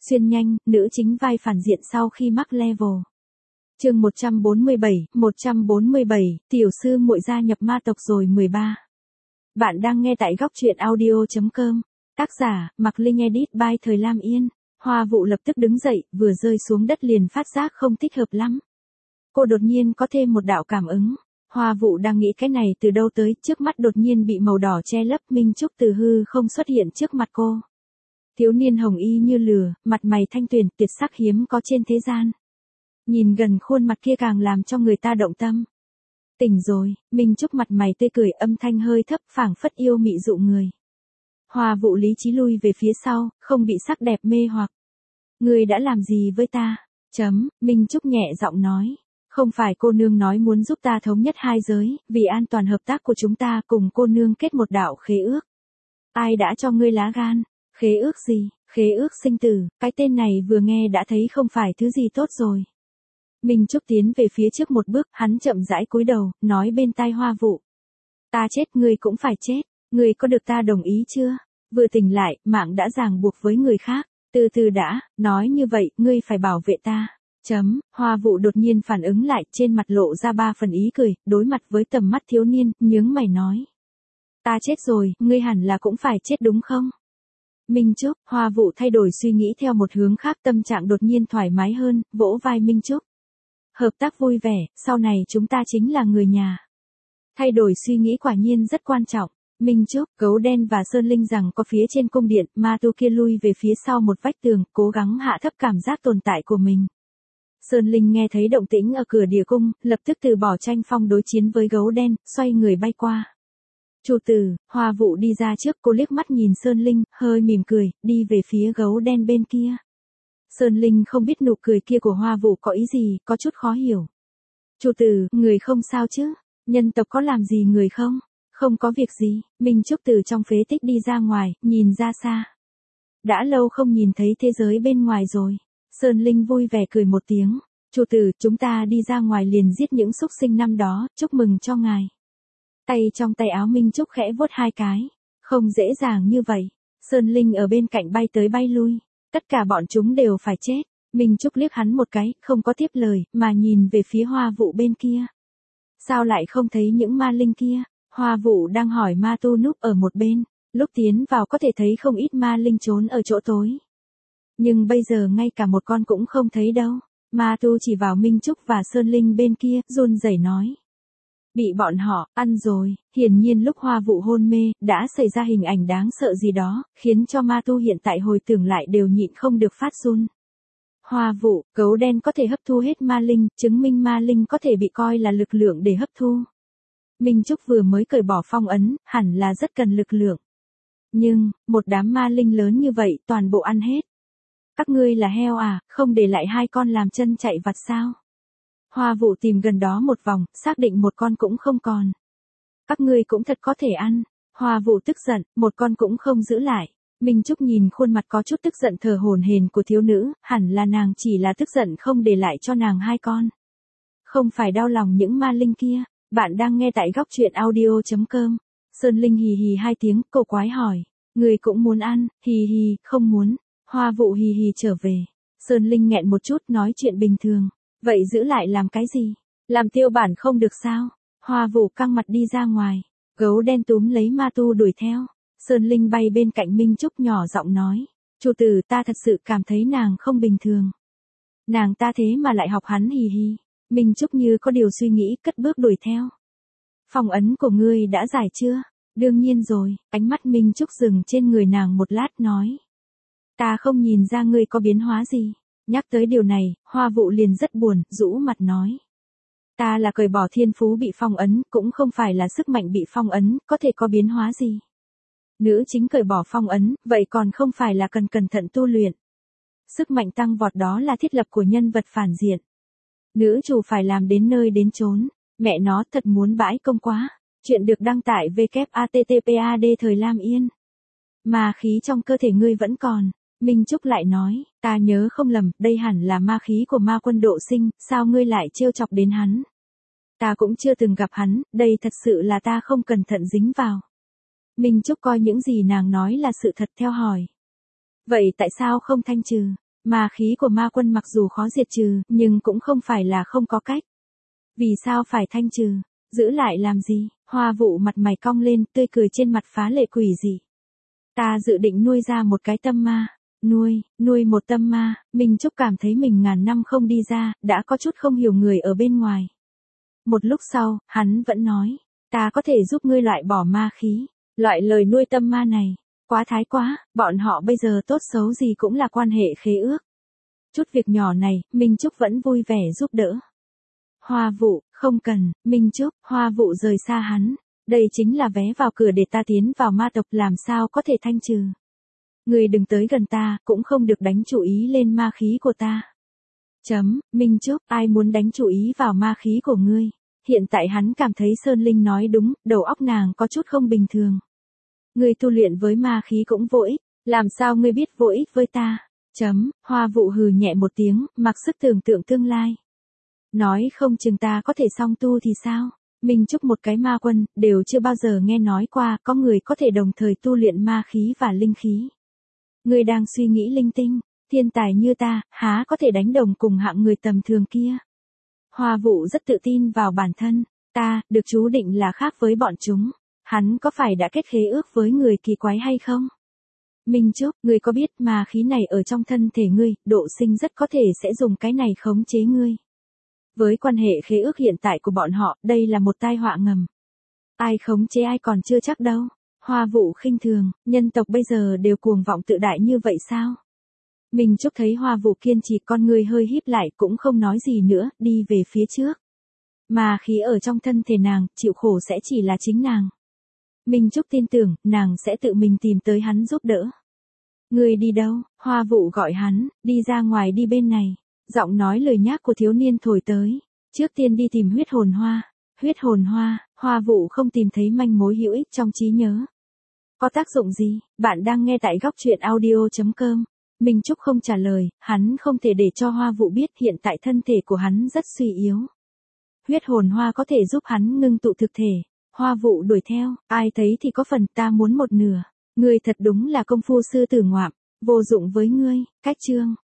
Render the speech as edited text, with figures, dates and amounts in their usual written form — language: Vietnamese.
Xuyên nhanh, nữ chính vai phản diện sau khi mắc level. Chương 147, tiểu sư muội gia nhập ma tộc rồi 13. Bạn đang nghe tại góc truyện audio.com. Tác giả, Mạc Linh edit by Thời Lam Yên. Hoa Vụ lập tức đứng dậy, vừa rơi xuống đất liền phát giác không thích hợp lắm. Cô đột nhiên có thêm một đạo cảm ứng. Hoa Vụ đang nghĩ cái này từ đâu tới, trước mắt đột nhiên bị màu đỏ che lấp, Minh Trúc từ hư không xuất hiện trước mặt cô. Thiếu niên hồng y như lửa, mặt mày thanh tuyền, tuyệt sắc hiếm có trên thế gian. Nhìn gần khuôn mặt kia càng làm cho người ta động tâm. Tỉnh rồi, Minh Trúc mặt mày tươi cười, âm thanh hơi thấp, phảng phất yêu mị dụ người. Hoa Vụ lý trí lui về phía sau, không bị sắc đẹp mê hoặc. Ngươi đã làm gì với ta? Minh Trúc nhẹ giọng nói. Không phải cô nương nói muốn giúp ta thống nhất hai giới, vì an toàn hợp tác của chúng ta cùng cô nương kết một đạo khế ước. Ai đã cho ngươi lá gan? Khế ước gì? Khế ước sinh tử, cái tên này vừa nghe đã thấy không phải thứ gì tốt rồi. Minh Trúc tiến về phía trước một bước, hắn chậm rãi cúi đầu, nói bên tai Hoa Vụ. Ta chết ngươi cũng phải chết, ngươi có được ta đồng ý chưa? Vừa tỉnh lại, mạng đã ràng buộc với người khác, từ từ đã, nói như vậy, ngươi phải bảo vệ ta. Hoa Vụ đột nhiên phản ứng lại, trên mặt lộ ra 3 phần ý cười, đối mặt với tầm mắt thiếu niên, nhướng mày nói. Ta chết rồi, ngươi hẳn là cũng phải chết đúng không? Minh Trúc, Hoa Vụ thay đổi suy nghĩ theo một hướng khác, tâm trạng đột nhiên thoải mái hơn, vỗ vai Minh Trúc. Hợp tác vui vẻ, sau này chúng ta chính là người nhà. Thay đổi suy nghĩ quả nhiên rất quan trọng. Minh Trúc, Gấu Đen và Sơn Linh rằng có phía trên cung điện, ma tu kia lui về phía sau một vách tường, cố gắng hạ thấp cảm giác tồn tại của mình. Sơn Linh nghe thấy động tĩnh ở cửa địa cung, lập tức từ bỏ tranh phong đối chiến với Gấu Đen, xoay người bay qua. Chủ tử, Hoa Vụ đi ra trước, cô liếc mắt nhìn Sơn Linh, hơi mỉm cười, đi về phía Gấu Đen bên kia. Sơn Linh không biết nụ cười kia của Hoa Vụ có ý gì, có chút khó hiểu. Chủ tử, người không sao chứ? Nhân tộc có làm gì người không? Không có việc gì. Minh Trúc từ trong phế tích đi ra ngoài, nhìn ra xa. Đã lâu không nhìn thấy thế giới bên ngoài rồi. Sơn Linh vui vẻ cười một tiếng. Chủ tử, chúng ta đi ra ngoài liền giết những súc sinh năm đó, chúc mừng cho ngài. Tay trong tay áo Minh Trúc khẽ vuốt 2 cái. Không dễ dàng như vậy. Sơn Linh ở bên cạnh bay tới bay lui. Tất cả bọn chúng đều phải chết. Minh Trúc liếc hắn một cái, không có tiếp lời, mà nhìn về phía Hoa Vụ bên kia. Sao lại không thấy những ma linh kia? Hoa Vụ đang hỏi ma tu núp ở một bên. Lúc tiến vào có thể thấy không ít ma linh trốn ở chỗ tối. Nhưng bây giờ ngay cả một con cũng không thấy đâu. Ma tu chỉ vào Minh Trúc và Sơn Linh bên kia, run rẩy nói. Bị bọn họ ăn rồi. Hiển nhiên lúc Hoa Vụ hôn mê, đã xảy ra hình ảnh đáng sợ gì đó, khiến cho ma tu hiện tại hồi tưởng lại đều nhịn không được phát run. Hoa Vụ, Gấu Đen có thể hấp thu hết ma linh, chứng minh ma linh có thể bị coi là lực lượng để hấp thu. Minh Trúc vừa mới cởi bỏ phong ấn, hẳn là rất cần lực lượng. Nhưng, một đám ma linh lớn như vậy, toàn bộ ăn hết. Các ngươi là heo à, không để lại 2 con làm chân chạy vặt sao? Hoa Vụ tìm gần đó một vòng, xác định một con cũng không còn. Các ngươi cũng thật có thể ăn. Hoa Vụ tức giận, một con cũng không giữ lại. Minh Trúc nhìn khuôn mặt có chút tức giận thờ hổn hển của thiếu nữ, hẳn là nàng chỉ là tức giận không để lại cho nàng 2 con. Không phải đau lòng những ma linh kia. Bạn đang nghe tại góc truyện audio.com. Sơn Linh hì hì 2 tiếng, cổ quái hỏi. Người cũng muốn ăn, hì hì, không muốn. Hoa Vụ hì hì trở về. Sơn Linh nghẹn một chút nói chuyện bình thường. Vậy giữ lại làm cái gì? Làm tiêu bản không được sao? Hoa Vụ căng mặt đi ra ngoài. Gấu Đen túm lấy ma tu đuổi theo. Sơn Linh bay bên cạnh Minh Trúc nhỏ giọng nói. Chủ tử, ta thật sự cảm thấy nàng không bình thường. Nàng ta thế mà lại học hắn hì hì. Minh Trúc như có điều suy nghĩ, cất bước đuổi theo. Phong ấn của ngươi đã giải chưa? Đương nhiên rồi. Ánh mắt Minh Trúc dừng trên người nàng một lát nói. Ta không nhìn ra ngươi có biến hóa gì. Nhắc tới điều này, Hoa Vụ liền rất buồn, rũ mặt nói. Ta là cởi bỏ thiên phú bị phong ấn, cũng không phải là sức mạnh bị phong ấn, có thể có biến hóa gì. Nữ chính cởi bỏ phong ấn, vậy còn không phải là cần cẩn thận tu luyện. Sức mạnh tăng vọt đó là thiết lập của nhân vật phản diện. Nữ chủ phải làm đến nơi đến chốn. Mẹ nó thật muốn bãi công quá. Chuyện được đăng tải WATTPAD Thời Lam Yên. Ma khí trong cơ thể ngươi vẫn còn. Minh Trúc lại nói, ta nhớ không lầm, đây hẳn là ma khí của ma quân Độ Sinh, sao ngươi lại trêu chọc đến hắn? Ta cũng chưa từng gặp hắn, đây thật sự là ta không cẩn thận dính vào. Minh Trúc coi những gì nàng nói là sự thật theo hỏi. Vậy tại sao không thanh trừ? Ma khí của ma quân mặc dù khó diệt trừ, nhưng cũng không phải là không có cách. Vì sao phải thanh trừ? Giữ lại làm gì? Hoa Vụ mặt mày cong lên, tươi cười trên mặt phá lệ quỷ dị. Ta dự định nuôi ra một cái tâm ma. Nuôi một tâm ma, Minh Trúc cảm thấy mình ngàn năm không đi ra, đã có chút không hiểu người ở bên ngoài. Một lúc sau, hắn vẫn nói, ta có thể giúp ngươi loại bỏ ma khí, loại lời nuôi tâm ma này. Quá thái quá, bọn họ bây giờ tốt xấu gì cũng là quan hệ khế ước. Chút việc nhỏ này, Minh Trúc vẫn vui vẻ giúp đỡ. Hoa Vụ, không cần, Minh Trúc, Hoa Vụ rời xa hắn. Đây chính là vé vào cửa để ta tiến vào ma tộc, làm sao có thể thanh trừ. Ngươi đừng tới gần ta, cũng không được đánh chủ ý lên ma khí của ta. Minh Trúc, ai muốn đánh chủ ý vào ma khí của ngươi? Hiện tại hắn cảm thấy Sơn Linh nói đúng, đầu óc nàng có chút không bình thường. Ngươi tu luyện với ma khí cũng vô ích, làm sao ngươi biết vô ích với ta? Hoa Vụ hừ nhẹ một tiếng, mặc sức tưởng tượng tương lai. Nói không chừng ta có thể song tu thì sao? Minh Trúc một cái ma quân, đều chưa bao giờ nghe nói qua có người có thể đồng thời tu luyện ma khí và linh khí. Ngươi đang suy nghĩ linh tinh, thiên tài như ta, há có thể đánh đồng cùng hạng người tầm thường kia. Hoa Vụ rất tự tin vào bản thân, ta, được chú định là khác với bọn chúng. Hắn có phải đã kết khế ước với người kỳ quái hay không? Minh Trúc, ngươi có biết ma khí này ở trong thân thể ngươi, Độ Sinh rất có thể sẽ dùng cái này khống chế ngươi. Với quan hệ khế ước hiện tại của bọn họ, đây là một tai họa ngầm. Ai khống chế ai còn chưa chắc đâu. Hoa Vụ khinh thường, nhân tộc bây giờ đều cuồng vọng tự đại như vậy sao? Minh Trúc thấy Hoa Vụ kiên trì, con người hơi híp lại, cũng không nói gì nữa, đi về phía trước. Mà khí ở trong thân thể nàng, chịu khổ sẽ chỉ là chính nàng. Minh Trúc tin tưởng, nàng sẽ tự mình tìm tới hắn giúp đỡ. Ngươi đi đâu? Hoa Vụ gọi hắn, đi ra ngoài đi bên này. Giọng nói lời nhác của thiếu niên thổi tới. Trước tiên đi tìm huyết hồn hoa. Huyết hồn hoa, Hoa Vụ không tìm thấy manh mối hữu ích trong trí nhớ. Có tác dụng gì? Bạn đang nghe tại góc truyện audio.com. Minh Trúc không trả lời, hắn không thể để cho Hoa Vụ biết hiện tại thân thể của hắn rất suy yếu. Huyết hồn hoa có thể giúp hắn ngưng tụ thực thể. Hoa Vụ đuổi theo, ai thấy thì có phần, ta muốn một nửa. Ngươi thật đúng là công phu sư tử ngoạm, vô dụng với ngươi. Cách chương.